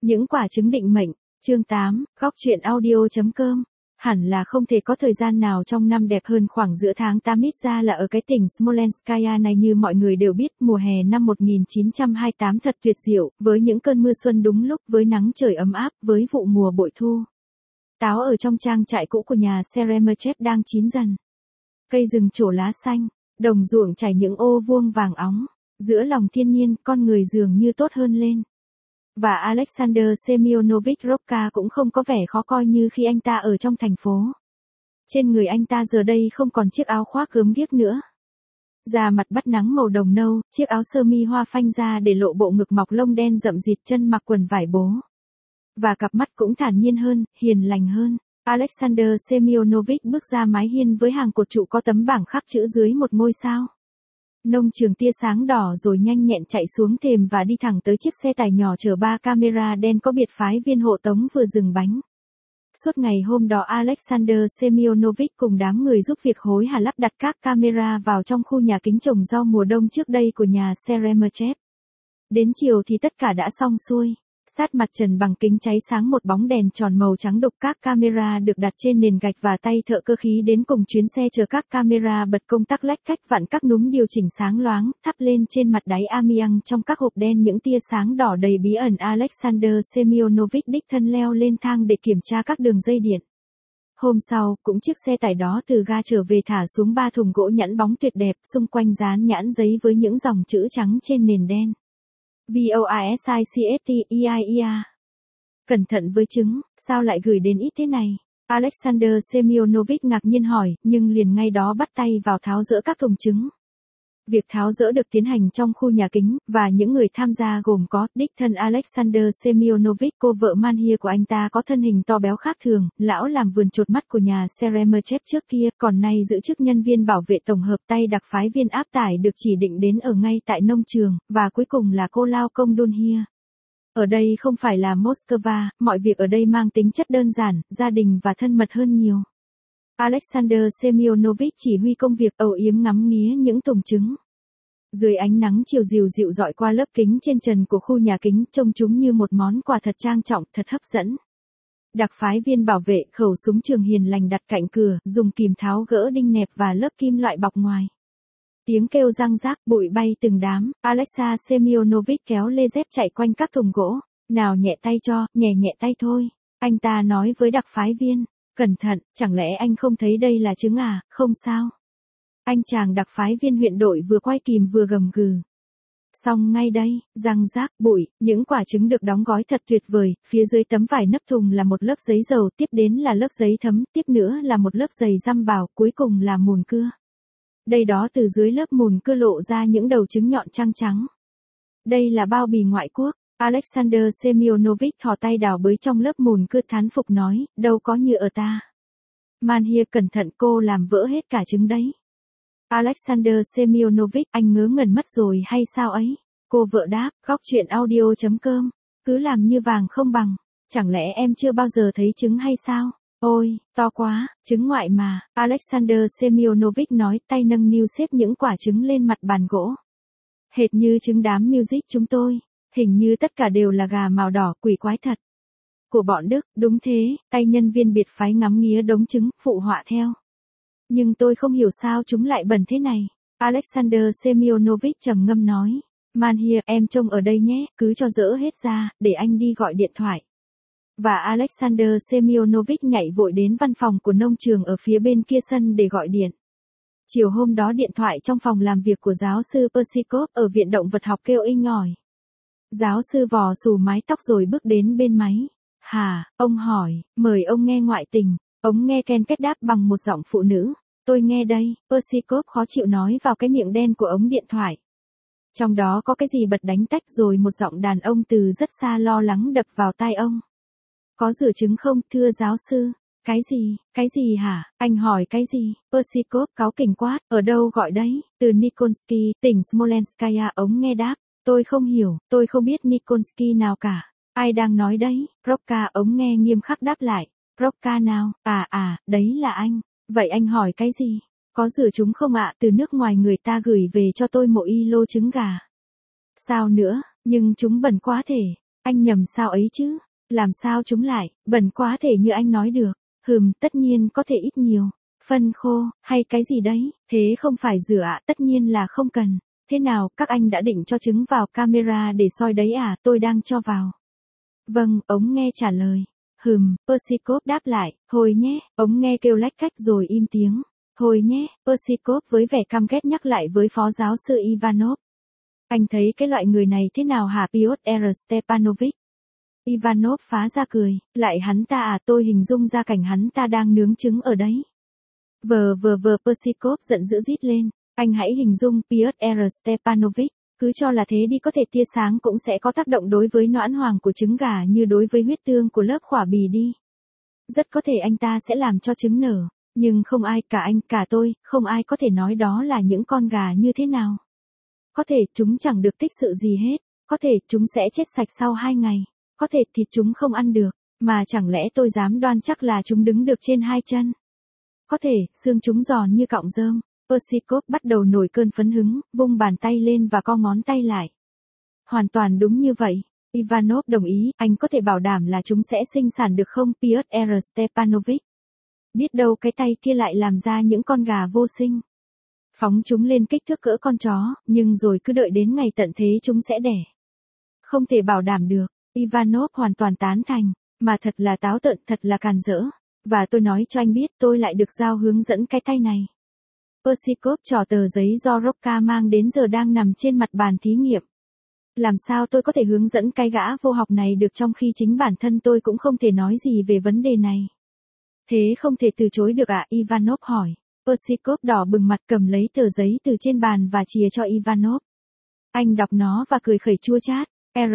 Những quả trứng định mệnh, chương 8, góc truyện audio.com. Hẳn là không thể có thời gian nào trong năm đẹp hơn khoảng giữa tháng 8 ít ra là ở cái tỉnh Smolenskaya này. Như mọi người đều biết, mùa hè năm 1928 thật tuyệt diệu, với những cơn mưa xuân đúng lúc, với nắng trời ấm áp, với vụ mùa bội thu. Táo ở trong trang trại cũ của nhà Seremechev đang chín dần. Cây rừng trổ lá xanh, đồng ruộng trải những ô vuông vàng óng. Giữa lòng thiên nhiên, con người dường như tốt hơn lên. Và Alexander Semyonovich Rokka cũng không có vẻ khó coi như khi anh ta ở trong thành phố. Trên người anh ta giờ đây không còn chiếc áo khoác gớm ghiếc nữa. Da mặt bắt nắng màu đồng nâu, chiếc áo sơ mi hoa phanh ra để lộ bộ ngực mọc lông đen rậm rịt, chân mặc quần vải bố. Và cặp mắt cũng thản nhiên hơn, hiền lành hơn. Alexander Semyonovich bước ra mái hiên với hàng cột trụ có tấm bảng khắc chữ dưới một ngôi sao. Nông trường tia sáng đỏ rồi nhanh nhẹn chạy xuống thềm và đi thẳng tới chiếc xe tải nhỏ chở 3 camera đen có biệt phái viên hộ tống vừa dừng bánh. Suốt ngày hôm đó Alexander Semyonovich cùng đám người giúp việc hối hả lắp đặt các camera vào trong khu nhà kính trồng rau mùa đông trước đây của nhà Seremechev. Đến chiều thì tất cả đã xong xuôi. Sát mặt trần bằng kính cháy sáng một bóng đèn tròn màu trắng đục. Các camera được đặt trên nền gạch và tay thợ cơ khí đến cùng chuyến xe chờ các camera bật công tắc lách cách vặn các núm điều chỉnh sáng loáng, thắp lên trên mặt đáy amiang trong các hộp đen những tia sáng đỏ đầy bí ẩn. Alexander Semyonovich đích thân leo lên thang để kiểm tra các đường dây điện. Hôm sau, cũng chiếc xe tải đó từ ga trở về thả xuống 3 thùng gỗ nhẵn bóng tuyệt đẹp, xung quanh dán nhãn giấy với những dòng chữ trắng trên nền đen. VOISICSTEIEA. Cẩn thận với trứng, sao lại gửi đến ít thế này? Alexander Semyonovich ngạc nhiên hỏi, nhưng liền ngay đó bắt tay vào tháo dỡ các thùng trứng. Việc tháo dỡ được tiến hành trong khu nhà kính, và những người tham gia gồm có đích thân Alexander Semyonovich, cô vợ Manhia của anh ta có thân hình to béo khác thường, lão làm vườn chột mắt của nhà Seremechev trước kia, còn nay giữ chức nhân viên bảo vệ tổng hợp, tay đặc phái viên áp tải được chỉ định đến ở ngay tại nông trường, và cuối cùng là cô lao công Dunhia. Ở đây không phải là Moscow, mọi việc ở đây mang tính chất đơn giản, gia đình và thân mật hơn nhiều. Alexander Semyonovich chỉ huy công việc âu yếm ngắm nghía những thùng trứng. Dưới ánh nắng chiều dịu dịu dọi qua lớp kính trên trần của khu nhà kính, trông chúng như một món quà thật trang trọng, thật hấp dẫn. Đặc phái viên bảo vệ, khẩu súng trường hiền lành đặt cạnh cửa, dùng kìm tháo gỡ đinh nẹp và lớp kim loại bọc ngoài. Tiếng kêu răng rác, bụi bay từng đám. Alexander Semyonovich kéo lê dép chạy quanh các thùng gỗ. Nào nhẹ tay cho, nhẹ tay thôi. Anh ta nói với đặc phái viên. Cẩn thận, chẳng lẽ anh không thấy đây là trứng à? Không sao. Anh chàng đặc phái viên huyện đội vừa quay kìm vừa gầm gừ. Xong ngay đây, răng rác, bụi, những quả trứng được đóng gói thật tuyệt vời, phía dưới tấm vải nắp thùng là một lớp giấy dầu, tiếp đến là lớp giấy thấm, tiếp nữa là một lớp giày răm bào, cuối cùng là mùn cưa. Đây đó, từ dưới lớp mùn cưa lộ ra những đầu trứng nhọn trắng. Đây là bao bì ngoại quốc. Alexander Semyonovich thò tay đào bới trong lớp mùn cưa, thán phục nói, đâu có như ở ta. Manhia, cẩn thận, cô làm vỡ hết cả trứng đấy. Alexander Semyonovich, anh ngớ ngẩn mất rồi hay sao ấy? Cô vợ đáp, góc truyện audio.com. Cứ làm như vàng không bằng. Chẳng lẽ em chưa bao giờ thấy trứng hay sao? Ôi, to quá, trứng ngoại mà. Alexander Semyonovich nói, tay nâng niu xếp những quả trứng lên mặt bàn gỗ. Hệt như trứng đám music chúng tôi. Hình như tất cả đều là gà màu đỏ, quỷ quái thật. Của bọn Đức, đúng thế, tay nhân viên biệt phái ngắm nghía đống trứng, phụ họa theo. Nhưng tôi không hiểu sao chúng lại bẩn thế này. Alexander Semyonovich trầm ngâm nói. Manhia, em trông ở đây nhé, cứ cho dỡ hết ra, để anh đi gọi điện thoại. Và Alexander Semyonovich nhảy vội đến văn phòng của nông trường ở phía bên kia sân để gọi điện. Chiều hôm đó điện thoại trong phòng làm việc của giáo sư Persikov ở viện động vật học kêu inh ỏi. Giáo sư vò xù mái tóc rồi bước đến bên máy. Hả, ông hỏi, mời ông nghe ngoại tình. Ông nghe Ken kết đáp bằng một giọng phụ nữ. Tôi nghe đây, Persikov khó chịu nói vào cái miệng đen của ống điện thoại. Trong đó có cái gì bật đánh tách, rồi một giọng đàn ông từ rất xa lo lắng đập vào tai ông. Có rửa trứng không, thưa giáo sư? Cái gì hả? Anh hỏi cái gì? Persikov cáu kỉnh quát, ở đâu gọi đấy? Từ Nikolsky, tỉnh Smolenskaya. Ống nghe đáp, tôi không hiểu, tôi không biết Nikolsky nào cả. Ai đang nói đấy? Rokka. Ống nghe nghiêm khắc đáp lại. Rokka nào? Đấy là anh. Vậy anh hỏi cái gì? Có rửa chúng không ạ? Từ nước ngoài người ta gửi về cho tôi 1 ilo trứng gà. Sao nữa? Nhưng chúng bẩn quá thể. Anh nhầm sao ấy chứ? Làm sao chúng lại, bẩn quá thể như anh nói được. Tất nhiên có thể ít nhiều. Phân khô, hay cái gì đấy, thế không phải rửa ạ, tất nhiên là không cần. Thế nào, các anh đã định cho trứng vào camera để soi đấy à, tôi đang cho vào. Vâng, ống nghe trả lời. Persikov đáp lại, thôi nhé, ống nghe kêu lách cách rồi im tiếng. Thôi nhé, Persikov với vẻ căm ghét nhắc lại với phó giáo sư Ivanov. Anh thấy cái loại người này thế nào hả Piotr Stepanovich? Ivanov phá ra cười, lại hắn ta à, tôi hình dung ra cảnh hắn ta đang nướng trứng ở đấy. Persikov giận dữ rít lên, anh hãy hình dung Piotr Stepanovich, cứ cho là thế đi, có thể tia sáng cũng sẽ có tác động đối với noãn hoàng của trứng gà như đối với huyết tương của lớp khỏa bì đi. Rất có thể anh ta sẽ làm cho trứng nở, nhưng không ai, cả anh, cả tôi, không ai có thể nói đó là những con gà như thế nào. Có thể chúng chẳng được tích sự gì hết, có thể chúng sẽ chết sạch sau 2 ngày, có thể thịt chúng không ăn được, mà chẳng lẽ tôi dám đoan chắc là chúng đứng được trên 2 chân. Có thể, xương chúng giòn như cọng rơm. Persikov bắt đầu nổi cơn phấn hứng, vung bàn tay lên và co ngón tay lại. Hoàn toàn đúng như vậy. Ivanov đồng ý, anh có thể bảo đảm là chúng sẽ sinh sản được không Piotr Stepanovich? Biết đâu cái tay kia lại làm ra những con gà vô sinh. Phóng chúng lên kích thước cỡ con chó, nhưng rồi cứ đợi đến ngày tận thế chúng sẽ đẻ. Không thể bảo đảm được. Ivanov hoàn toàn tán thành, mà thật là táo tợn, thật là càn rỡ. Và tôi nói cho anh biết, tôi lại được giao hướng dẫn cái tay này. Persikov trỏ tờ giấy do Rocca mang đến giờ đang nằm trên mặt bàn thí nghiệm. Làm sao tôi có thể hướng dẫn cái gã vô học này được trong khi chính bản thân tôi cũng không thể nói gì về vấn đề này. Thế không thể từ chối được ạ, Ivanov hỏi. Persikov đỏ bừng mặt cầm lấy tờ giấy từ trên bàn và chìa cho Ivanov. Anh đọc nó và cười khẩy chua chát.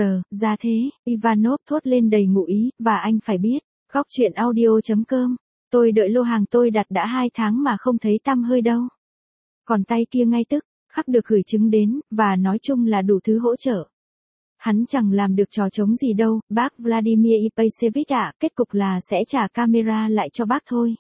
Ra thế, Ivanov thốt lên đầy ngụ ý, và anh phải biết, góc chuyện audio.com, tôi đợi lô hàng tôi đặt đã 2 tháng mà không thấy tăm hơi đâu. Còn tay kia ngay tức khắc được gửi trứng đến, và nói chung là đủ thứ hỗ trợ. Hắn chẳng làm được trò trống gì đâu, bác Vladimir Ipasevich ạ, kết cục là sẽ trả camera lại cho bác thôi.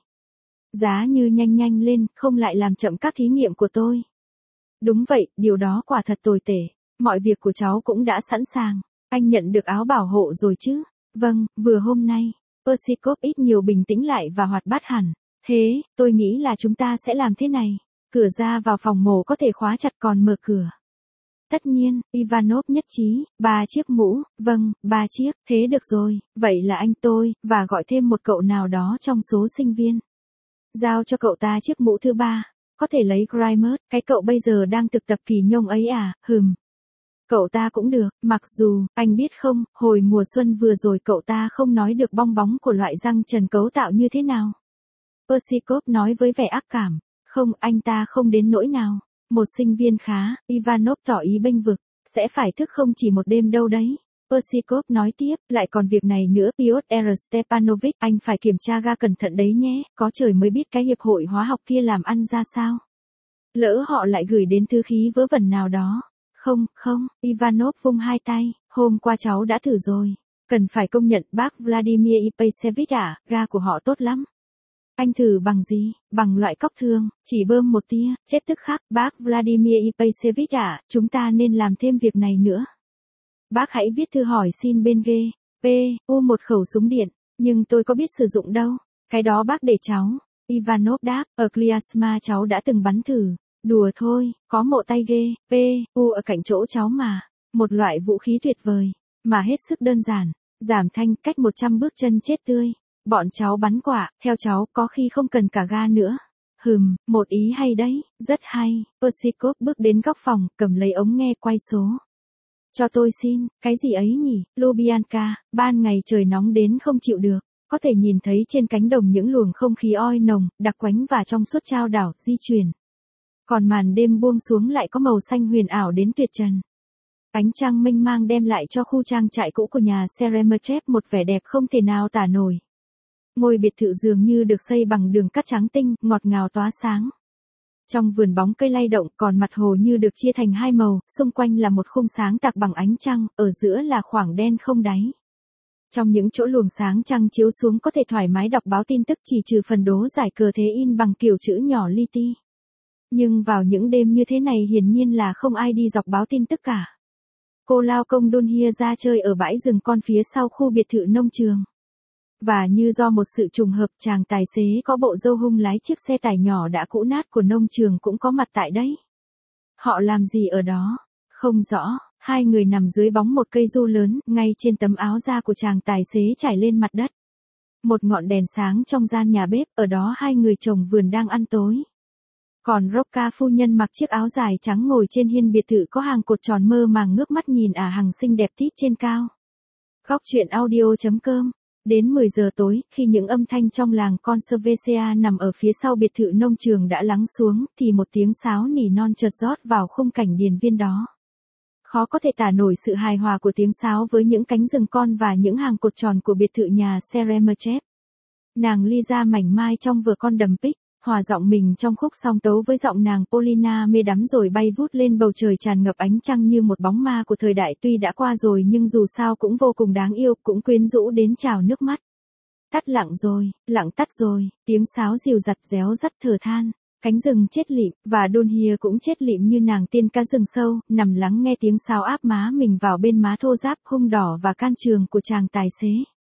Giá như nhanh lên, không lại làm chậm các thí nghiệm của tôi. Đúng vậy, điều đó quả thật tồi tệ. Mọi việc của cháu cũng đã sẵn sàng. Anh nhận được áo bảo hộ rồi chứ? Vâng, vừa hôm nay. Persikov ít nhiều bình tĩnh lại và hoạt bát hẳn. Thế, tôi nghĩ là chúng ta sẽ làm thế này. Cửa ra vào phòng mổ có thể khóa chặt còn mở cửa. Tất nhiên, Ivanov nhất trí, 3 chiếc mũ, vâng, 3 chiếc, thế được rồi, vậy là anh tôi, và gọi thêm một cậu nào đó trong số sinh viên. Giao cho cậu ta chiếc mũ thứ 3, có thể lấy Grimer, cái cậu bây giờ đang thực tập kỳ nhông ấy à, Cậu ta cũng được, mặc dù, anh biết không, hồi mùa xuân vừa rồi cậu ta không nói được bong bóng của loại răng trần cấu tạo như thế nào. Persikov nói với vẻ ác cảm, không, anh ta không đến nỗi nào. Một sinh viên khá, Ivanov tỏ ý bênh vực, sẽ phải thức không chỉ một đêm đâu đấy. Persikov nói tiếp, lại còn việc này nữa Piotr Stepanovich, anh phải kiểm tra ga cẩn thận đấy nhé, có trời mới biết cái hiệp hội hóa học kia làm ăn ra sao. Lỡ họ lại gửi đến thứ khí vớ vẩn nào đó. Không, Ivanov vung 2 tay, hôm qua cháu đã thử rồi. Cần phải công nhận bác Vladimir Ipasevich ạ, ga của họ tốt lắm. Anh thử bằng gì? Bằng loại cốc thường, chỉ bơm một tia, chết tức khắc, bác Vladimir Ipasevich ạ, chúng ta nên làm thêm việc này nữa. Bác hãy viết thư hỏi xin bên một khẩu súng điện, nhưng tôi có biết sử dụng đâu, cái đó bác để cháu. Ivanov đáp, ở Kliasma cháu đã từng bắn thử. Đùa thôi, có mộ tay ở cạnh chỗ cháu mà. Một loại vũ khí tuyệt vời, mà hết sức đơn giản. Giảm thanh, cách 100 bước chân chết tươi. Bọn cháu bắn quả, theo cháu, có khi không cần cả ga nữa. Một ý hay đấy, rất hay. Persikov bước đến góc phòng, cầm lấy ống nghe quay số. Cho tôi xin, cái gì ấy nhỉ, Lubyanka, ban ngày trời nóng đến không chịu được. Có thể nhìn thấy trên cánh đồng những luồng không khí oi nồng, đặc quánh và trong suốt trao đảo, di chuyển. Còn màn đêm buông xuống lại có màu xanh huyền ảo đến tuyệt trần. Ánh trăng mênh mang đem lại cho khu trang trại cũ của nhà Seremechev một vẻ đẹp không thể nào tả nổi. Ngôi biệt thự dường như được xây bằng đường cát trắng tinh, ngọt ngào tỏa sáng. Trong vườn bóng cây lay động, còn mặt hồ như được chia thành 2 màu, xung quanh là một khung sáng tạc bằng ánh trăng, ở giữa là khoảng đen không đáy. Trong những chỗ luồng sáng trăng chiếu xuống có thể thoải mái đọc báo tin tức chỉ trừ phần đố giải cờ thế in bằng kiểu chữ nhỏ li ti. Nhưng vào những đêm như thế này hiển nhiên là không ai đi dọc báo tin tức cả. Cô lao công Dunhia ra chơi ở bãi rừng con phía sau khu biệt thự nông trường. Và như do một sự trùng hợp, chàng tài xế có bộ râu hung lái chiếc xe tải nhỏ đã cũ nát của nông trường cũng có mặt tại đấy. Họ làm gì ở đó? Không rõ, hai người nằm dưới bóng một cây du lớn, ngay trên tấm áo da của chàng tài xế trải lên mặt đất. Một ngọn đèn sáng trong gian nhà bếp, ở đó hai người trồng vườn đang ăn tối. Còn Rocca phu nhân mặc chiếc áo dài trắng ngồi trên hiên biệt thự có hàng cột tròn mơ màng ngước mắt nhìn hằng xinh đẹp tít trên cao. Góc truyện audio.com. Đến 10 giờ tối, khi những âm thanh trong làng Conservatia nằm ở phía sau biệt thự nông trường đã lắng xuống, thì một tiếng sáo nỉ non chợt rót vào khung cảnh điền viên đó. Khó có thể tả nổi sự hài hòa của tiếng sáo với những cánh rừng con và những hàng cột tròn của biệt thự nhà Seremerchev. Nàng Lisa mảnh mai trong vừa con đầm pích, hòa giọng mình trong khúc song tấu với giọng nàng Polina mê đắm rồi bay vút lên bầu trời tràn ngập ánh trăng như một bóng ma của thời đại tuy đã qua rồi nhưng dù sao cũng vô cùng đáng yêu, cũng quyến rũ đến trào nước mắt. Tắt lặng rồi, lặng tắt rồi, tiếng sáo dìu dặt réo rắt thở than. Cánh rừng chết lịm, và Dunhia cũng chết lịm như nàng tiên cá rừng sâu, nằm lắng nghe tiếng sáo áp má mình vào bên má thô ráp, hung đỏ và can trường của chàng tài xế.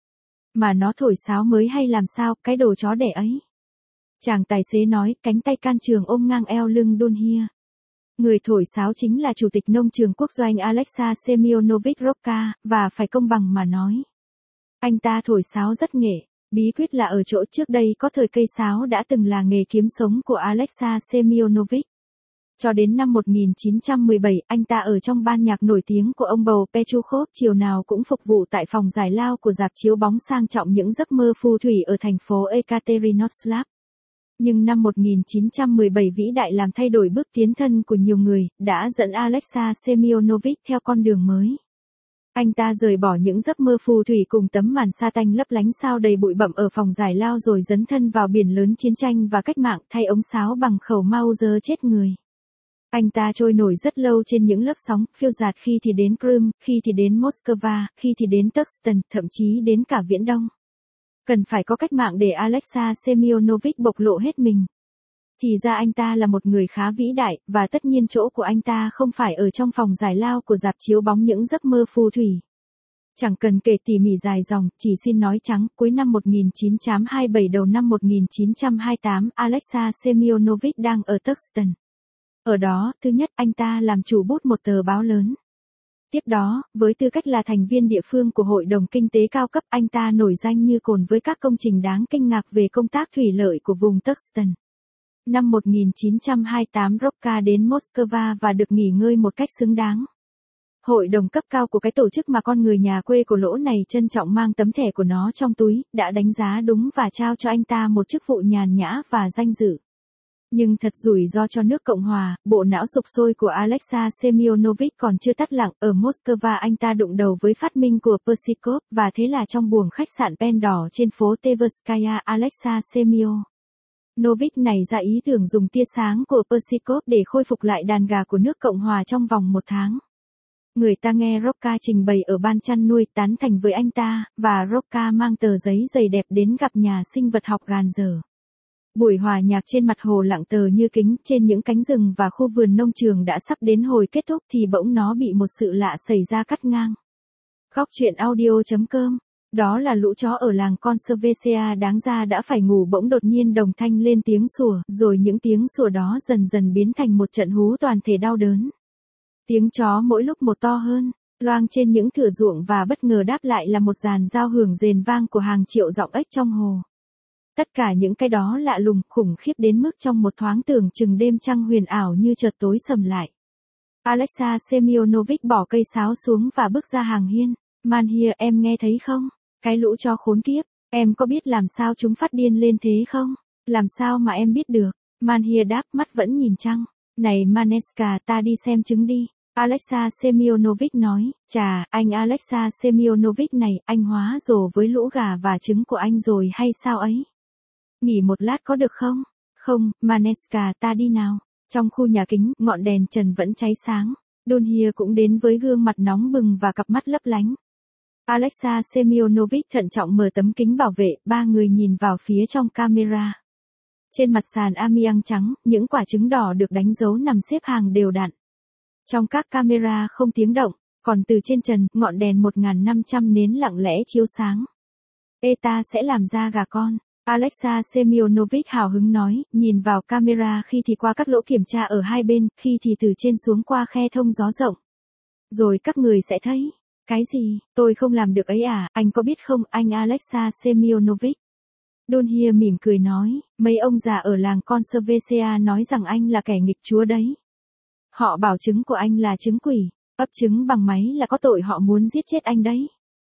Mà nó thổi sáo mới hay làm sao, cái đồ chó đẻ ấy. Chàng tài xế nói, cánh tay can trường ôm ngang eo lưng Dunhia. Người thổi sáo chính là chủ tịch nông trường quốc doanh Alexa Semyonovich Rocca, và phải công bằng mà nói. Anh ta thổi sáo rất nghệ. Bí quyết là ở chỗ trước đây có thời cây sáo đã từng là nghề kiếm sống của Alexa Semyonovich. Cho đến năm 1917, anh ta ở trong ban nhạc nổi tiếng của ông bầu Petrukhov, chiều nào cũng phục vụ tại phòng giải lao của rạp chiếu bóng sang trọng những giấc mơ phù thủy ở thành phố Ekaterinodslav. Nhưng năm 1917 vĩ đại làm thay đổi bước tiến thân của nhiều người, đã dẫn Alexa Semyonovich theo con đường mới. Anh ta rời bỏ những giấc mơ phù thủy cùng tấm màn sa tanh lấp lánh sao đầy bụi bặm ở phòng giải lao rồi dấn thân vào biển lớn chiến tranh và cách mạng thay ống sáo bằng khẩu Mauser chết người. Anh ta trôi nổi rất lâu trên những lớp sóng, phiêu dạt khi thì đến Crimea, khi thì đến Moscow, khi thì đến Tuxton, thậm chí đến cả Viễn Đông. Cần phải có cách mạng để Alexa Semyonovich bộc lộ hết mình. Thì ra anh ta là một người khá vĩ đại, và tất nhiên chỗ của anh ta không phải ở trong phòng giải lao của rạp chiếu bóng những giấc mơ phù thủy. Chẳng cần kể tỉ mỉ dài dòng, chỉ xin nói trắng, cuối năm 1927 đầu năm 1928, Alexa Semyonovich đang ở Tuxton. Ở đó, thứ nhất, anh ta làm chủ bút một tờ báo lớn. Tiếp đó, với tư cách là thành viên địa phương của Hội đồng Kinh tế cao cấp, anh ta nổi danh như cồn với các công trình đáng kinh ngạc về công tác thủy lợi của vùng Tuxton. Năm 1928 Rocca đến Moscow và được nghỉ ngơi một cách xứng đáng. Hội đồng cấp cao của cái tổ chức mà con người nhà quê của lỗ này trân trọng mang tấm thẻ của nó trong túi, đã đánh giá đúng và trao cho anh ta một chức vụ nhàn nhã và danh dự. Nhưng thật rủi ro cho nước Cộng Hòa, bộ não sục sôi của Alexa Semyonovich còn chưa tắt lặng, ở Moscow anh ta đụng đầu với phát minh của Persikov, và thế là trong buồng khách sạn pen đỏ trên phố Tverskaya, Alexa Semyonovich này ra ý tưởng dùng tia sáng của Persikov để khôi phục lại đàn gà của nước Cộng Hòa trong vòng 1 tháng. Người ta nghe Rocca trình bày ở ban chăn nuôi tán thành với anh ta, và Rocca mang tờ giấy dày đẹp đến gặp nhà sinh vật học gàn dở. Buổi hòa nhạc trên mặt hồ lặng tờ như kính, trên những cánh rừng và khu vườn nông trường đã sắp đến hồi kết thúc thì bỗng nó bị một sự lạ xảy ra cắt ngang. Góc truyện audio.com. Đó là lũ chó ở làng Conservatia đáng ra đã phải ngủ, bỗng đột nhiên đồng thanh lên tiếng sủa, rồi những tiếng sủa đó dần dần biến thành một trận hú toàn thể đau đớn. Tiếng chó mỗi lúc một to hơn, loang trên những thửa ruộng, và bất ngờ đáp lại là một dàn giao hưởng rền vang của hàng triệu giọng ếch trong hồ. Tất cả những cái đó lạ lùng, khủng khiếp đến mức trong một thoáng tưởng chừng đêm trăng huyền ảo như chợt tối sầm lại. Alexa Semyonovich bỏ cây sáo xuống và bước ra hàng hiên. Manhia, em nghe thấy không? Cái lũ chó khốn kiếp, em có biết làm sao chúng phát điên lên thế không? Làm sao mà em biết được? Manhia đáp, mắt vẫn nhìn trăng. Này Maneska, ta đi xem trứng đi. Alexa Semyonovich nói, chà, anh Alexa Semyonovich này, anh hóa rồ với lũ gà và trứng của anh rồi hay sao ấy? Nghỉ một lát có được không? Không, Maneska, ta đi nào. Trong khu nhà kính, ngọn đèn trần vẫn cháy sáng. Dunhia cũng đến với gương mặt nóng bừng và cặp mắt lấp lánh. Alexa Semyonovich thận trọng mở tấm kính bảo vệ, ba người nhìn vào phía trong camera. Trên mặt sàn amiang trắng, những quả trứng đỏ được đánh dấu nằm xếp hàng đều đặn. Trong các camera không tiếng động, Còn từ trên trần, ngọn đèn 1.500 nến lặng lẽ chiếu sáng. Ta sẽ làm ra gà con. Alexa Semyonovich hào hứng nói, nhìn vào camera khi thì qua các lỗ kiểm tra ở hai bên, khi thì từ trên xuống qua khe thông gió rộng. Rồi các người sẽ thấy. Cái gì, tôi không làm được ấy à, anh có biết không, anh Alexa Semyonovich. Dunhia mỉm cười nói, mấy ông già ở làng Conservatia nói rằng anh là kẻ nghịch chúa đấy. Họ bảo trứng của anh là trứng quỷ, ấp trứng bằng máy là có tội, họ muốn giết chết anh đấy.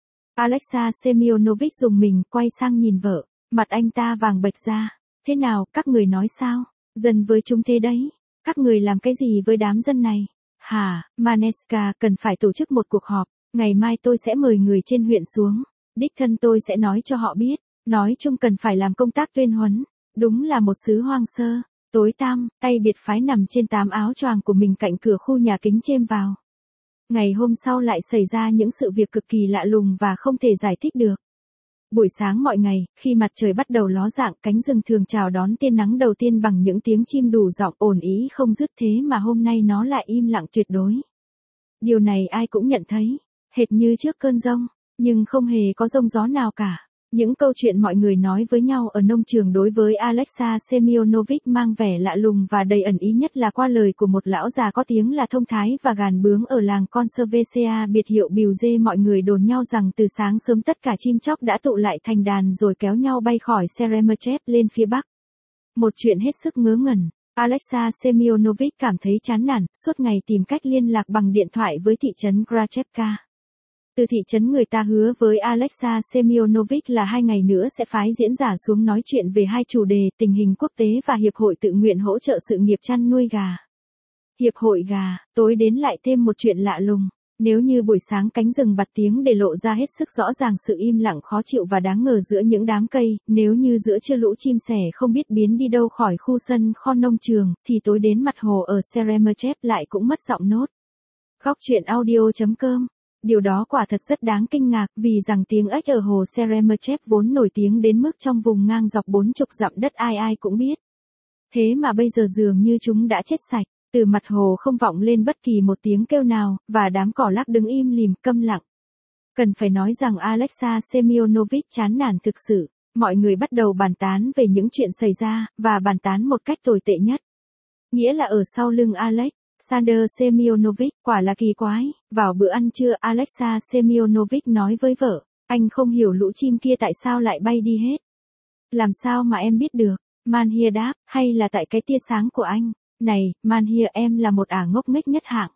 Alexa Semyonovich dùng mình, quay sang nhìn vợ, mặt anh ta vàng bệch ra. Thế nào, các người nói sao? Dân với chúng thế đấy. Các người làm cái gì với đám dân này? Hả, Maneska, cần phải tổ chức một cuộc họp. Ngày mai tôi sẽ mời người trên huyện xuống. Đích thân tôi sẽ nói cho họ biết. Nói chung cần phải làm công tác tuyên huấn. Đúng là một xứ hoang sơ. Tối tăm, tay biệt phái nằm trên tám áo choàng của mình cạnh cửa khu nhà kính chêm vào. Ngày hôm sau lại xảy ra những sự việc cực kỳ lạ lùng và không thể giải thích được. Buổi sáng mọi ngày, khi mặt trời bắt đầu ló dạng, cánh rừng thường chào đón tia nắng đầu tiên bằng những tiếng chim đủ giọng ồn ý không dứt, thế mà hôm nay nó lại im lặng tuyệt đối. Điều này ai cũng nhận thấy, hệt như trước cơn giông, nhưng không hề có giông gió nào cả. Những câu chuyện mọi người nói với nhau ở nông trường đối với Alexa Semyonovich mang vẻ lạ lùng và đầy ẩn ý, nhất là qua lời của một lão già có tiếng là thông thái và gàn bướng ở làng Conservatia, biệt hiệu Bìu Dê. Mọi người đồn nhau rằng từ sáng sớm tất cả chim chóc đã tụ lại thành đàn rồi kéo nhau bay khỏi Seremechev lên phía bắc. Một chuyện hết sức ngớ ngẩn. Alexa Semyonovich cảm thấy chán nản, suốt ngày tìm cách liên lạc bằng điện thoại với thị trấn Grachevka. Từ thị trấn người ta hứa với Alexa Semyonovich là 2 ngày nữa sẽ phái diễn giả xuống nói chuyện về hai chủ đề, tình hình quốc tế và hiệp hội tự nguyện hỗ trợ sự nghiệp chăn nuôi gà. Hiệp hội gà, tối đến lại thêm một chuyện lạ lùng. Nếu như buổi sáng cánh rừng bật tiếng để lộ ra hết sức rõ ràng sự im lặng khó chịu và đáng ngờ giữa những đám cây, nếu như giữa trưa lũ chim sẻ không biết biến đi đâu khỏi khu sân kho nông trường, thì tối đến mặt hồ ở Seremechev lại cũng mất giọng nốt. Góc truyện audio.com. Điều đó quả thật rất đáng kinh ngạc, vì rằng tiếng ếch ở hồ Seremechev vốn nổi tiếng đến mức trong vùng ngang dọc 40 dặm đất ai ai cũng biết. Thế mà bây giờ dường như chúng đã chết sạch, từ mặt hồ không vọng lên bất kỳ một tiếng kêu nào, và đám cỏ lác đứng im lìm câm lặng. Cần phải nói rằng Alexa Semyonovich chán nản thực sự, mọi người bắt đầu bàn tán về những chuyện xảy ra, và bàn tán một cách tồi tệ nhất. Nghĩa là ở sau lưng Alexander Semyonovich, quả là kỳ quái. Vào bữa ăn trưa, Alexa Semyonovich nói với vợ, anh không hiểu lũ chim kia tại sao lại bay đi hết. Làm sao mà em biết được? Manhia đáp, hay là tại cái tia sáng của anh? Này, Manhia, em là một ả ngốc nghếch nhất hạng.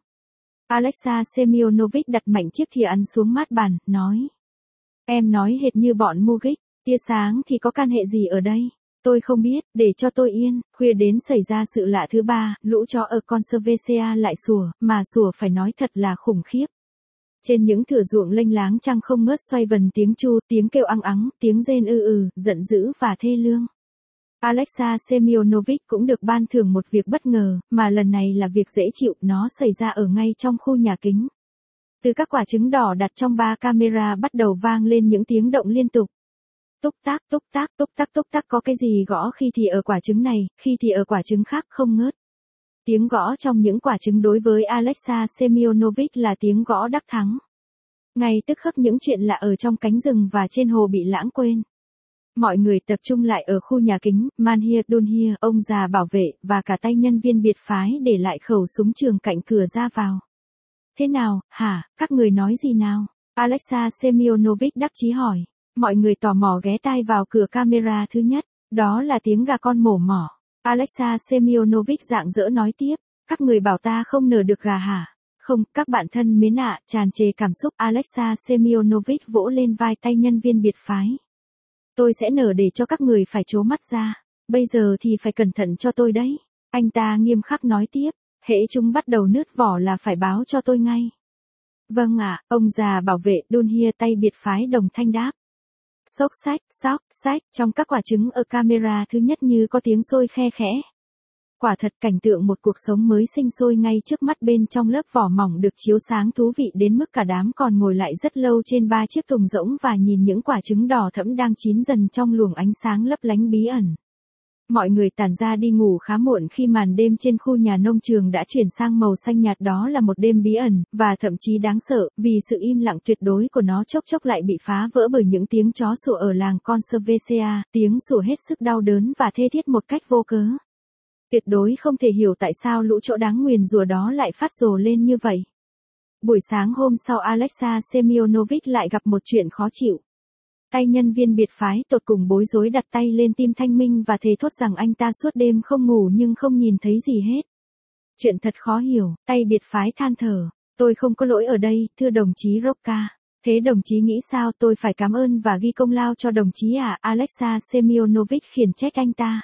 Alexa Semyonovich đặt mạnh chiếc thìa ăn xuống mát bàn, nói. Em nói hệt như bọn Mugik, tia sáng thì có can hệ gì ở đây? Tôi không biết, để cho tôi yên. Khuya đến xảy ra sự lạ thứ ba, lũ chó ở Conservatia lại sủa, mà sủa phải nói thật là khủng khiếp. Trên những thửa ruộng lênh láng trăng không ngớt xoay vần tiếng chu, tiếng kêu ăng ắng, tiếng rên giận dữ và thê lương. Alexa Semyonovich cũng được ban thưởng một việc bất ngờ, mà lần này là việc dễ chịu, nó xảy ra ở ngay trong khu nhà kính. Từ các quả trứng đỏ đặt trong 3 camera bắt đầu vang lên những tiếng động liên tục. Túc tác, túc tác, túc tác, túc tác, có cái gì gõ khi thì ở quả trứng này, khi thì ở quả trứng khác không ngớt. Tiếng gõ trong những quả trứng đối với Alexa Semyonovich là tiếng gõ đắc thắng. Ngay tức khắc những chuyện lạ ở trong cánh rừng và trên hồ bị lãng quên. Mọi người tập trung lại ở khu nhà kính, Manhia, Dunhia, ông già bảo vệ, và cả tay nhân viên biệt phái để lại khẩu súng trường cạnh cửa ra vào. Thế nào, hả, các người nói gì nào? Alexa Semyonovich đắc chí hỏi. Mọi người tò mò ghé tai vào cửa camera thứ nhất, đó là tiếng gà con mổ mỏ. Alexa Semyonovich rạng rỡ nói tiếp, các người bảo ta không nở được gà hả? Không, các bạn thân mến ạ, tràn trề cảm xúc, Alexa Semyonovich vỗ lên vai tay nhân viên biệt phái. Tôi sẽ nở để cho các người phải trố mắt ra. Bây giờ thì phải cẩn thận cho tôi đấy. Anh ta nghiêm khắc nói tiếp, hễ chúng bắt đầu nứt vỏ là phải báo cho tôi ngay. Vâng ạ, ông già bảo vệ Dunhia tay biệt phái đồng thanh đáp. Xốc xách, trong các quả trứng ở camera thứ nhất như có tiếng sôi khe khẽ. Quả thật cảnh tượng một cuộc sống mới sinh sôi ngay trước mắt bên trong lớp vỏ mỏng được chiếu sáng thú vị đến mức cả đám còn ngồi lại rất lâu trên 3 chiếc thùng rỗng và nhìn những quả trứng đỏ thẫm đang chín dần trong luồng ánh sáng lấp lánh bí ẩn. Mọi người tản ra đi ngủ khá muộn khi màn đêm trên khu nhà nông trường đã chuyển sang màu xanh nhạt, đó là một đêm bí ẩn, và thậm chí đáng sợ, vì sự im lặng tuyệt đối của nó chốc chốc lại bị phá vỡ bởi những tiếng chó sủa ở làng Conservatia, tiếng sủa hết sức đau đớn và thê thiết một cách vô cớ. Tuyệt đối không thể hiểu tại sao lũ chỗ đáng nguyền rủa đó lại phát rồ lên như vậy. Buổi sáng hôm sau Alexa Semyonovich lại gặp một chuyện khó chịu. Tay nhân viên biệt phái tột cùng bối rối đặt tay lên tim Thanh Minh và thề thốt rằng anh ta suốt đêm không ngủ nhưng không nhìn thấy gì hết. Chuyện thật khó hiểu, tay biệt phái than thở. Tôi không có lỗi ở đây, thưa đồng chí Roka. Thế đồng chí nghĩ sao? Tôi phải cảm ơn và ghi công lao cho đồng chí à? Alexa Semyonovich khiển trách anh ta.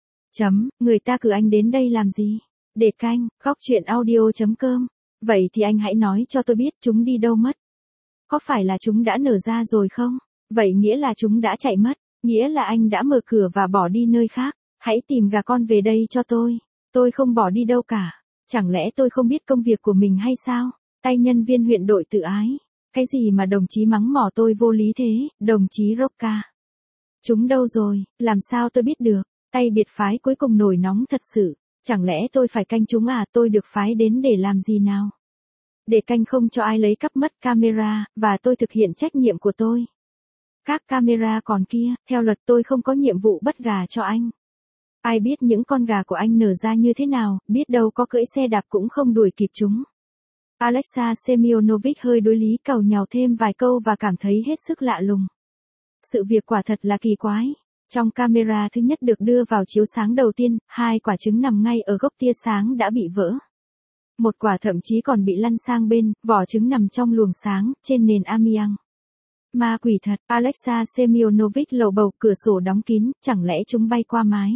Người ta cử anh đến đây làm gì? Để canh, góc chuyện audio.com. Vậy thì anh hãy nói cho tôi biết chúng đi đâu mất. Có phải là chúng đã nở ra rồi không? Vậy nghĩa là chúng đã chạy mất, nghĩa là anh đã mở cửa và bỏ đi nơi khác. Hãy tìm gà con về đây cho tôi. Tôi không bỏ đi đâu cả. Chẳng lẽ tôi không biết công việc của mình hay sao? Tay nhân viên huyện đội tự ái. Cái gì mà đồng chí mắng mỏ tôi vô lý thế, đồng chí Roka? Chúng đâu rồi, làm sao tôi biết được? Tay biệt phái cuối cùng nổi nóng thật sự. Chẳng lẽ tôi phải canh chúng à? Tôi được phái đến để làm gì nào? Để canh không cho ai lấy cắp mất camera, và tôi thực hiện trách nhiệm của tôi. Các camera còn kia, theo luật tôi không có nhiệm vụ bắt gà cho anh. Ai biết những con gà của anh nở ra như thế nào, biết đâu có cưỡi xe đạp cũng không đuổi kịp chúng. Alexa Semyonovich hơi đối lý càu nhàu thêm vài câu và cảm thấy hết sức lạ lùng. Sự việc quả thật là kỳ quái. Trong camera thứ nhất được đưa vào chiếu sáng đầu tiên, 2 quả trứng nằm ngay ở gốc tia sáng đã bị vỡ. Một quả thậm chí còn bị lăn sang bên, vỏ trứng nằm trong luồng sáng, trên nền amiang. Ma quỷ thật, Alexa Semyonovich lầu bầu, cửa sổ đóng kín, chẳng lẽ chúng bay qua mái?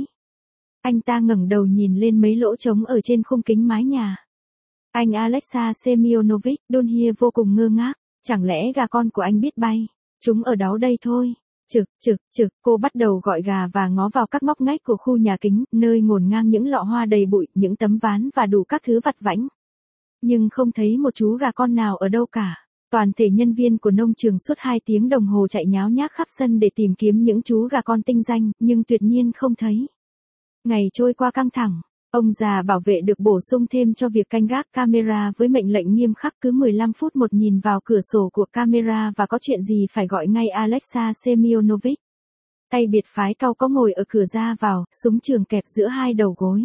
Anh ta ngẩng đầu nhìn lên mấy lỗ trống ở trên khung kính mái nhà. Anh Alexa Semyonovich, Donhia vô cùng ngơ ngác, chẳng lẽ gà con của anh biết bay? Chúng ở đó đây thôi. Trực, cô bắt đầu gọi gà và ngó vào các ngóc ngách của khu nhà kính, nơi ngổn ngang những lọ hoa đầy bụi, những tấm ván và đủ các thứ vặt vãnh. Nhưng không thấy một chú gà con nào ở đâu cả. Toàn thể nhân viên của nông trường suốt 2 tiếng đồng hồ chạy nháo nhác khắp sân để tìm kiếm những chú gà con tinh danh, nhưng tuyệt nhiên không thấy. Ngày trôi qua căng thẳng, ông già bảo vệ được bổ sung thêm cho việc canh gác camera với mệnh lệnh nghiêm khắc cứ 15 phút một nhìn vào cửa sổ của camera và có chuyện gì phải gọi ngay Alexa Semyonovich. Tay biệt phái cau có ngồi ở cửa ra vào, súng trường kẹp giữa hai đầu gối.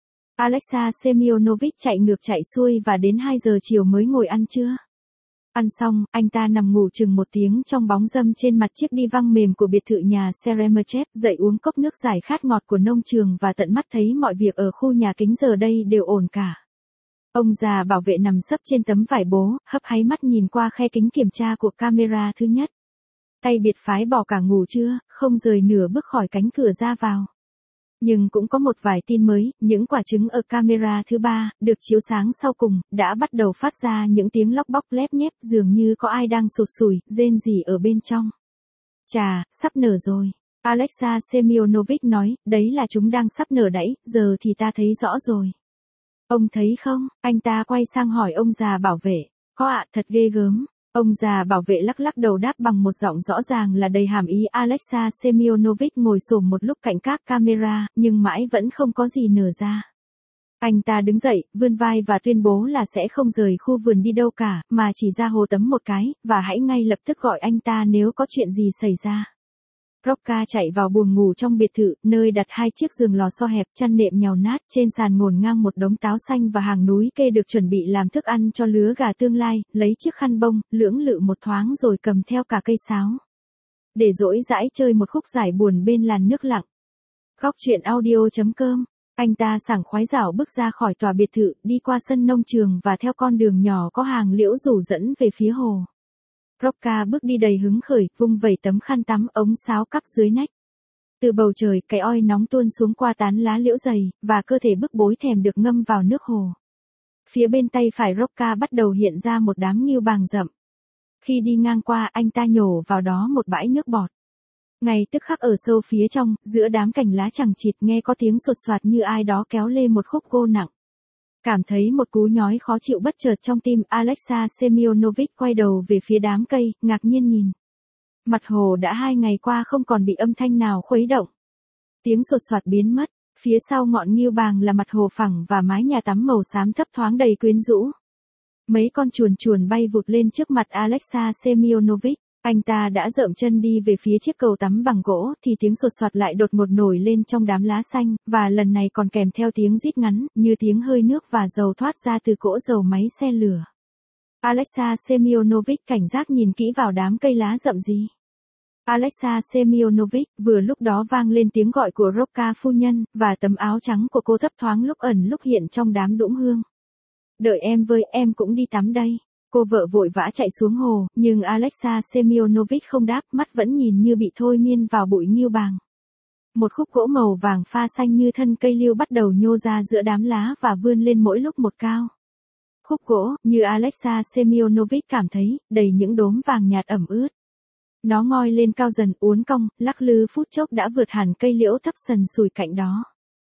Alexa Semyonovich chạy ngược chạy xuôi và đến 2 giờ chiều mới ngồi ăn trưa. Ăn xong, anh ta nằm ngủ chừng 1 tiếng trong bóng râm trên mặt chiếc đi văng mềm của biệt thự nhà Seremechev, dậy uống cốc nước giải khát ngọt của nông trường và tận mắt thấy mọi việc ở khu nhà kính giờ đây đều ổn cả. Ông già bảo vệ nằm sấp trên tấm vải bố, hấp háy mắt nhìn qua khe kính kiểm tra của camera thứ nhất. Tay biệt phái bỏ cả ngủ trưa, không rời nửa bước khỏi cánh cửa ra vào. Nhưng cũng có một vài tin mới, những quả trứng ở camera thứ 3, được chiếu sáng sau cùng, đã bắt đầu phát ra những tiếng lóc bóc lép nhép, dường như có ai đang sụt sùi, rên rỉ ở bên trong. Chà, sắp nở rồi. Alexa Semyonovich nói, đấy là chúng đang sắp nở đấy, giờ thì ta thấy rõ rồi. Ông thấy không? Anh ta quay sang hỏi ông già bảo vệ. Có ạ, thật ghê gớm. Ông già bảo vệ lắc lắc đầu đáp bằng một giọng rõ ràng là đầy hàm ý. Alexa Semyonovich ngồi xổm một lúc cạnh các camera, nhưng mãi vẫn không có gì nở ra. Anh ta đứng dậy, vươn vai và tuyên bố là sẽ không rời khu vườn đi đâu cả, mà chỉ ra hồ tắm một cái, và hãy ngay lập tức gọi anh ta nếu có chuyện gì xảy ra. Roka chạy vào buồng ngủ trong biệt thự, nơi đặt 2 chiếc giường lò xo hẹp, chăn nệm nhàu nát, trên sàn ngổn ngang một đống táo xanh và hàng núi kê được chuẩn bị làm thức ăn cho lứa gà tương lai, lấy chiếc khăn bông, lưỡng lự một thoáng rồi cầm theo cả cây sáo. Để dỗi dãi chơi một khúc giải buồn bên làn nước lặng. Góc chuyện audio.com. Anh ta sảng khoái rảo bước ra khỏi tòa biệt thự, đi qua sân nông trường và theo con đường nhỏ có hàng liễu rủ dẫn về phía hồ. Roka bước đi đầy hứng khởi, vung vẩy tấm khăn tắm, ống sáo cắp dưới nách. Từ bầu trời, cái oi nóng tuôn xuống qua tán lá liễu dày, và cơ thể bức bối thèm được ngâm vào nước hồ. Phía bên tay phải Roka bắt đầu hiện ra một đám ngưu bàng rậm. Khi đi ngang qua, anh ta nhổ vào đó một bãi nước bọt. Ngay tức khắc ở sâu phía trong, giữa đám cành lá chằng chịt nghe có tiếng sột soạt như ai đó kéo lê một khúc gô nặng. Cảm thấy một cú nhói khó chịu bất chợt trong tim, Alexa Semyonovich quay đầu về phía đám cây, ngạc nhiên nhìn. Mặt hồ đã 2 ngày qua không còn bị âm thanh nào khuấy động. Tiếng sột soạt biến mất, phía sau ngọn nghêu bàng là mặt hồ phẳng và mái nhà tắm màu xám thấp thoáng đầy quyến rũ. Mấy con chuồn chuồn bay vụt lên trước mặt Alexa Semyonovic. Anh ta đã dợm chân đi về phía chiếc cầu tắm bằng gỗ thì tiếng sột soạt lại đột ngột nổi lên trong đám lá xanh, và lần này còn kèm theo tiếng rít ngắn, như tiếng hơi nước và dầu thoát ra từ cỗ dầu máy xe lửa. Alexa Semyonovic cảnh giác nhìn kỹ vào đám cây lá rậm rì. Alexa Semyonovic, vừa lúc đó vang lên tiếng gọi của Rocca phu nhân, và tấm áo trắng của cô thấp thoáng lúc ẩn lúc hiện trong đám đũng hương. Đợi em với, em cũng đi tắm đây. Cô vợ vội vã chạy xuống hồ, nhưng Alexa Semyonovic không đáp, mắt vẫn nhìn như bị thôi miên vào bụi nghêu bàng. Một khúc gỗ màu vàng pha xanh như thân cây liêu bắt đầu nhô ra giữa đám lá và vươn lên mỗi lúc một cao. Khúc gỗ, như Alexa Semyonovic cảm thấy, đầy những đốm vàng nhạt ẩm ướt. Nó ngoi lên cao dần, uốn cong, lắc lư phút chốc đã vượt hẳn cây liễu thấp sần sùi cạnh đó.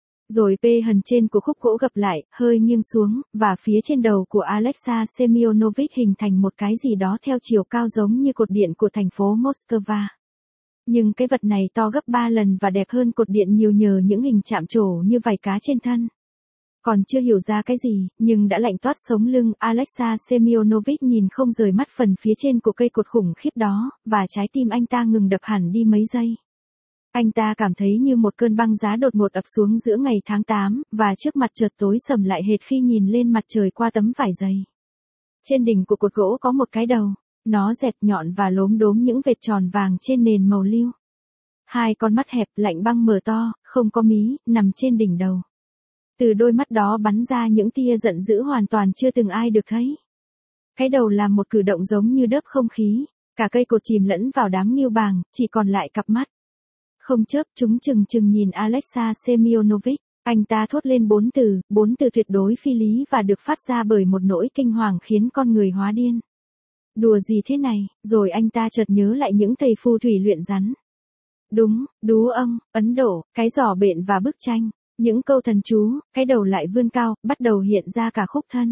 Rồi pê hần trên của khúc gỗ gập lại, hơi nghiêng xuống, và phía trên đầu của Alexa Semyonovic hình thành một cái gì đó theo chiều cao giống như cột điện của thành phố Moscow. Nhưng cái vật này to gấp 3 lần và đẹp hơn cột điện nhiều nhờ những hình chạm trổ như vảy cá trên thân. Còn chưa hiểu ra cái gì, nhưng đã lạnh toát sống lưng, Alexa Semyonovic nhìn không rời mắt phần phía trên của cây cột khủng khiếp đó, và trái tim anh ta ngừng đập hẳn đi mấy giây. Anh ta cảm thấy như một cơn băng giá đột ngột ập xuống giữa ngày tháng 8, và trước mặt chợt tối sầm lại hệt khi nhìn lên mặt trời qua tấm vải dày. Trên đỉnh của cột gỗ có một cái đầu, nó dẹt nhọn và lốm đốm những vệt tròn vàng trên nền màu lưu. Hai con mắt hẹp lạnh băng mở to, không có mí, nằm trên đỉnh đầu. Từ đôi mắt đó bắn ra những tia giận dữ hoàn toàn chưa từng ai được thấy. Cái đầu làm một cử động giống như đớp không khí, cả cây cột chìm lẫn vào đám nghêu bàng, chỉ còn lại cặp mắt. Không chớp, chúng chừng chừng nhìn Alexa Semyonovic, anh ta thốt lên 4 từ tuyệt đối phi lý và được phát ra bởi một nỗi kinh hoàng khiến con người hóa điên. Đùa gì thế này, rồi anh ta chợt nhớ lại những thầy phù thủy luyện rắn. Đúng, đú âm, Ấn Độ, cái giỏ bện và bức tranh. Những câu thần chú, cái đầu lại vươn cao, bắt đầu hiện ra cả khúc thân.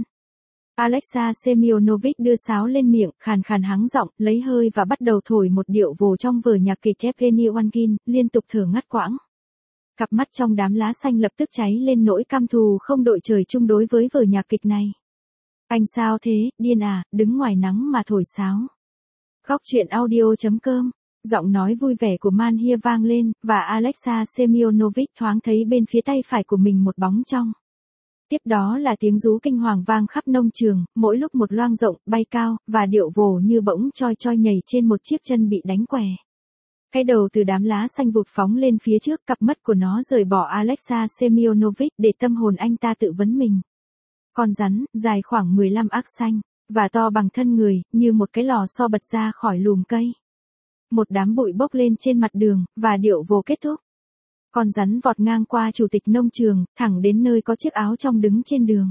Alexa Semyonovic đưa sáo lên miệng, khàn khàn hắng giọng, lấy hơi và bắt đầu thổi một điệu vồ trong vở nhạc kịch Evgeny Onegin, liên tục thở ngắt quãng. Cặp mắt trong đám lá xanh lập tức cháy lên nỗi căm thù không đội trời chung đối với vở nhạc kịch này. Anh sao thế, điên à, đứng ngoài nắng mà thổi sáo. Góc truyện audio.com. Giọng nói vui vẻ của Manhia vang lên, và Alexa Semyonovic thoáng thấy bên phía tay phải của mình một bóng trong. Tiếp đó là tiếng rú kinh hoàng vang khắp nông trường, mỗi lúc một loang rộng, bay cao, và điệu vồ như bỗng choi choi nhảy trên một chiếc chân bị đánh què. Cái đầu từ đám lá xanh vụt phóng lên phía trước, cặp mắt của nó rời bỏ Alexa Semyonovic để tâm hồn anh ta tự vấn mình. Con rắn, dài khoảng 15 ác xanh, và to bằng thân người, như một cái lò xo bật ra khỏi lùm cây. Một đám bụi bốc lên trên mặt đường, và điệu vồ kết thúc. Con rắn vọt ngang qua chủ tịch nông trường, thẳng đến nơi có chiếc áo trong đứng trên đường.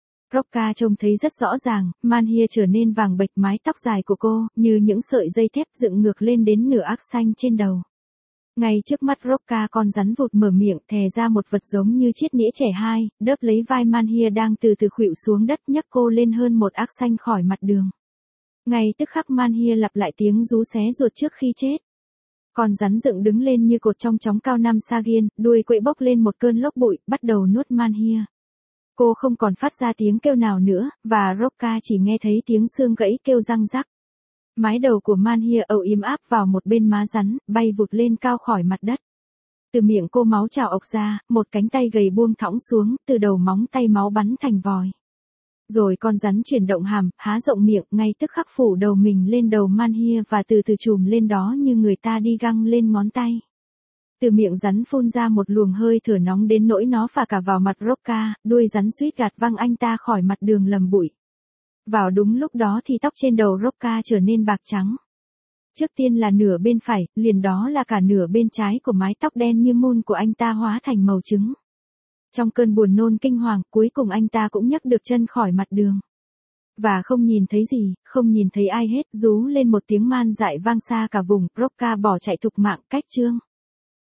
Rocca trông thấy rất rõ ràng, Manhia trở nên vàng bệch, mái tóc dài của cô, như những sợi dây thép dựng ngược lên đến nửa ác xanh trên đầu. Ngay trước mắt Rocca, con rắn vụt mở miệng, thè ra một vật giống như chiếc nĩa trẻ hai, đớp lấy vai Manhia đang từ từ khuỵu xuống đất, nhấc cô lên hơn một ác xanh khỏi mặt đường. Ngay tức khắc Manhia lặp lại tiếng rú xé ruột trước khi chết. Con rắn dựng đứng lên như cột trong chóng cao 5 sagin, đuôi quậy bốc lên một cơn lốc bụi, bắt đầu nuốt Manhia. Cô không còn phát ra tiếng kêu nào nữa, và Rocca chỉ nghe thấy tiếng xương gãy kêu răng rắc. Mái đầu của Manhia âu yếm áp vào một bên má rắn, bay vụt lên cao khỏi mặt đất. Từ miệng cô máu trào ộc ra, một cánh tay gầy buông thõng xuống, từ đầu móng tay máu bắn thành vòi. Rồi con rắn chuyển động hàm, há rộng miệng, ngay tức khắc phủ đầu mình lên đầu Manhia và từ từ trùm lên đó như người ta đi găng lên ngón tay. Từ miệng rắn phun ra một luồng hơi thở nóng đến nỗi nó phả cả vào mặt Rocca, đuôi rắn suýt gạt văng anh ta khỏi mặt đường lầm bụi. Vào đúng lúc đó thì tóc trên đầu Rocca trở nên bạc trắng. Trước tiên là nửa bên phải, liền đó là cả nửa bên trái của mái tóc đen như mun của anh ta hóa thành màu trứng. Trong cơn buồn nôn kinh hoàng, cuối cùng anh ta cũng nhấc được chân khỏi mặt đường. Và không nhìn thấy gì, không nhìn thấy ai hết, rú lên một tiếng man dại vang xa cả vùng, Rocca bỏ chạy thục mạng, cách chương.